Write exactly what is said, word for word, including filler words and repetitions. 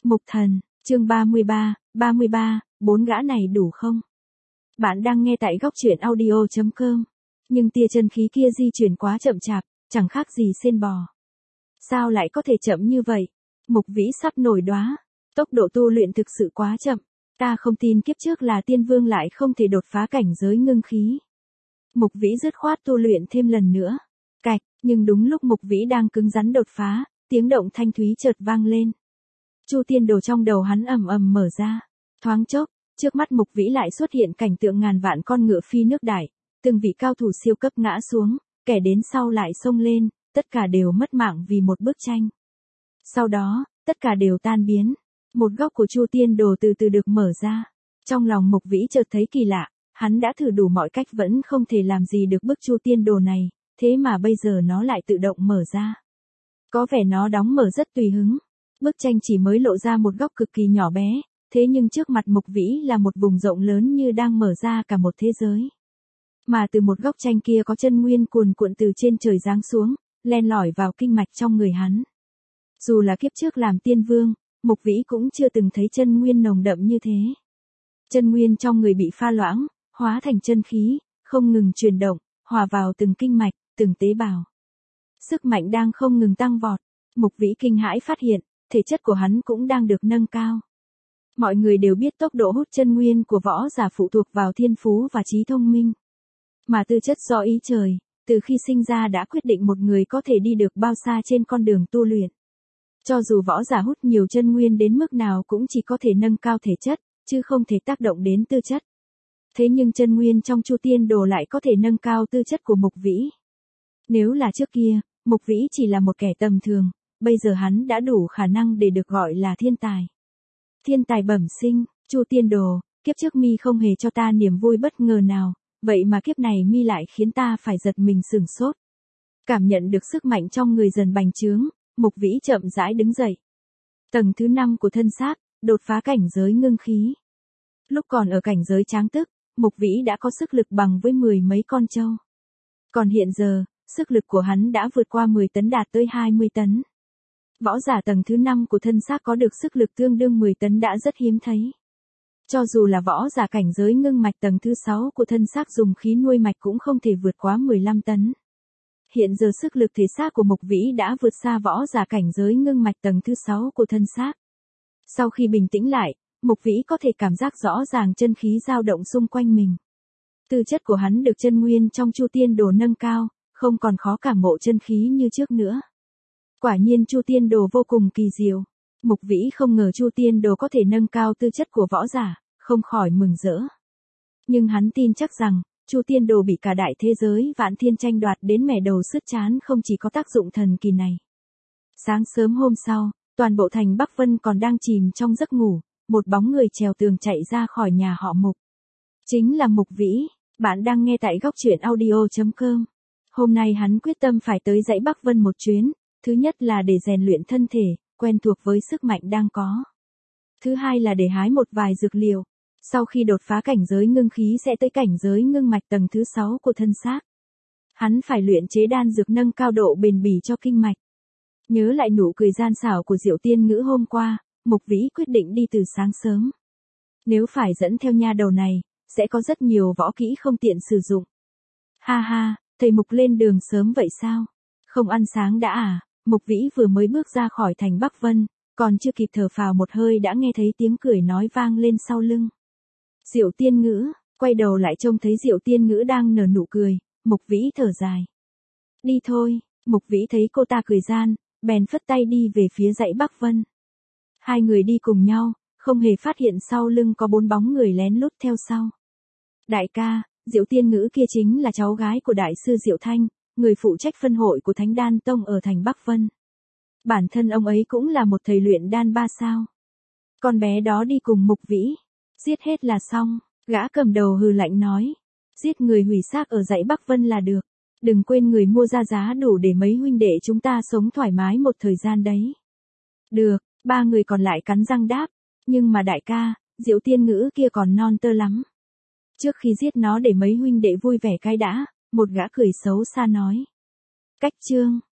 Mục Thần, chương ba mươi ba, ba mươi ba, bốn gã này đủ không? Bạn đang nghe tại góc truyện audio chấm com. Nhưng tia chân khí kia di chuyển quá chậm chạp, chẳng khác gì sên bò. Sao lại có thể chậm như vậy? Mục Vĩ sắp nổi đoá. Tốc độ tu luyện thực sự quá chậm. Ta không tin kiếp trước là tiên vương lại không thể đột phá cảnh giới ngưng khí. Mục Vĩ dứt khoát tu luyện thêm lần nữa. Cạch, nhưng đúng lúc Mục Vĩ đang cứng rắn đột phá, tiếng động thanh thúy chợt vang lên. Chu tiên đồ trong đầu hắn ầm ầm mở ra. Thoáng chốc, trước mắt Mục Vĩ lại xuất hiện cảnh tượng ngàn vạn con ngựa phi nước đại, từng vị cao thủ siêu cấp ngã xuống, kẻ đến sau lại xông lên, tất cả đều mất mạng vì một bức tranh. Sau đó, tất cả đều tan biến. Một góc của Chu tiên đồ từ từ được mở ra. Trong lòng Mục Vĩ chợt thấy kỳ lạ, hắn đã thử đủ mọi cách vẫn không thể làm gì được bức Chu tiên đồ này, thế mà bây giờ nó lại tự động mở ra. Có vẻ nó đóng mở rất tùy hứng. Bức tranh chỉ mới lộ ra một góc cực kỳ nhỏ bé, thế nhưng trước mặt Mục Vĩ là một vùng rộng lớn như đang mở ra cả một thế giới. Mà từ một góc tranh kia có chân nguyên cuồn cuộn từ trên trời giáng xuống, len lỏi vào kinh mạch trong người hắn. Dù là kiếp trước làm tiên vương, Mục Vĩ cũng chưa từng thấy chân nguyên nồng đậm như thế. Chân nguyên trong người bị pha loãng, hóa thành chân khí, không ngừng chuyển động, hòa vào từng kinh mạch, từng tế bào. Sức mạnh đang không ngừng tăng vọt. Mục Vĩ kinh hãi phát hiện, thể chất của hắn cũng đang được nâng cao. Mọi người đều biết tốc độ hút chân nguyên của võ giả phụ thuộc vào thiên phú và trí thông minh. Mà tư chất do ý trời, từ khi sinh ra đã quyết định một người có thể đi được bao xa trên con đường tu luyện. Cho dù võ giả hút nhiều chân nguyên đến mức nào cũng chỉ có thể nâng cao thể chất, chứ không thể tác động đến tư chất. Thế nhưng chân nguyên trong Chu tiên đồ lại có thể nâng cao tư chất của Mục Vĩ. Nếu là trước kia, Mục Vĩ chỉ là một kẻ tầm thường, bây giờ hắn đã đủ khả năng để được gọi là thiên tài. Thiên tài bẩm sinh, Chu tiên đồ, kiếp trước mi không hề cho ta niềm vui bất ngờ nào, vậy mà kiếp này mi lại khiến ta phải giật mình sửng sốt. Cảm nhận được sức mạnh trong người dần bành trướng, Mục Vĩ chậm rãi đứng dậy. Tầng thứ năm của thân xác, đột phá cảnh giới ngưng khí. Lúc còn ở cảnh giới tráng tức, Mục Vĩ đã có sức lực bằng với mười mấy con trâu. Còn hiện giờ, sức lực của hắn đã vượt qua mười tấn đạt tới hai mươi tấn. Võ giả tầng thứ năm của thân xác có được sức lực tương đương mười tấn đã rất hiếm thấy. Cho dù là võ giả cảnh giới ngưng mạch tầng thứ sáu của thân xác dùng khí nuôi mạch cũng không thể vượt quá mười lăm tấn. Hiện giờ sức lực thể xác của Mục Vĩ đã vượt xa võ giả cảnh giới ngưng mạch tầng thứ sáu của thân xác. Sau khi bình tĩnh lại, Mục Vĩ có thể cảm giác rõ ràng chân khí dao động xung quanh mình. Tư chất của hắn được chân nguyên trong Chu tiên đồ nâng cao, không còn khó cảm ngộ chân khí như trước nữa. Quả nhiên Chu tiên đồ vô cùng kỳ diệu. Mục Vĩ không ngờ Chu tiên đồ có thể nâng cao tư chất của võ giả, không khỏi mừng rỡ. Nhưng hắn tin chắc rằng, Chu tiên đồ bị cả đại thế giới vạn thiên tranh đoạt đến mẻ đầu sứt trán không chỉ có tác dụng thần kỳ này. Sáng sớm hôm sau, toàn bộ thành Bắc Vân còn đang chìm trong giấc ngủ, một bóng người trèo tường chạy ra khỏi nhà họ Mục. Chính là Mục Vĩ, bạn đang nghe tại góc truyện audio chấm com. Hôm nay hắn quyết tâm phải tới dãy Bắc Vân một chuyến, thứ nhất là để rèn luyện thân thể, quen thuộc với sức mạnh đang có. Thứ hai là để hái một vài dược liệu, sau khi đột phá cảnh giới ngưng khí sẽ tới cảnh giới ngưng mạch tầng thứ sáu của thân xác. Hắn phải luyện chế đan dược nâng cao độ bền bỉ cho kinh mạch. Nhớ lại nụ cười gian xảo của Diệu Tiên Ngữ hôm qua, Mục Vĩ quyết định đi từ sáng sớm. Nếu phải dẫn theo nha đầu này, sẽ có rất nhiều võ kỹ không tiện sử dụng. Ha ha, thầy Mục lên đường sớm vậy sao? Không ăn sáng đã à? Mục Vĩ vừa mới bước ra khỏi thành Bắc Vân, còn chưa kịp thở phào một hơi đã nghe thấy tiếng cười nói vang lên sau lưng. Diệu Tiên Ngữ, quay đầu lại trông thấy Diệu Tiên Ngữ đang nở nụ cười, Mục Vĩ thở dài. Đi thôi, Mục Vĩ thấy cô ta cười gian, bèn phất tay đi về phía dãy Bắc Vân. Hai người đi cùng nhau, không hề phát hiện sau lưng có bốn bóng người lén lút theo sau. Đại ca, Diệu Tiên Ngữ kia chính là cháu gái của đại sư Diệu Thanh, người phụ trách phân hội của Thánh Đan Tông ở thành Bắc Vân. Bản thân ông ấy cũng là một thầy luyện đan ba sao. Con bé đó đi cùng Mục Vĩ, giết hết là xong, gã cầm đầu hừ lạnh nói. Giết người hủy xác ở dãy Bắc Vân là được, đừng quên người mua ra giá đủ để mấy huynh đệ chúng ta sống thoải mái một thời gian đấy. Được, ba người còn lại cắn răng đáp, nhưng mà đại ca, Diệu Tiên Ngữ kia còn non tơ lắm. Trước khi giết nó để mấy huynh đệ vui vẻ cái đã, một gã cười xấu xa nói. Cách chương,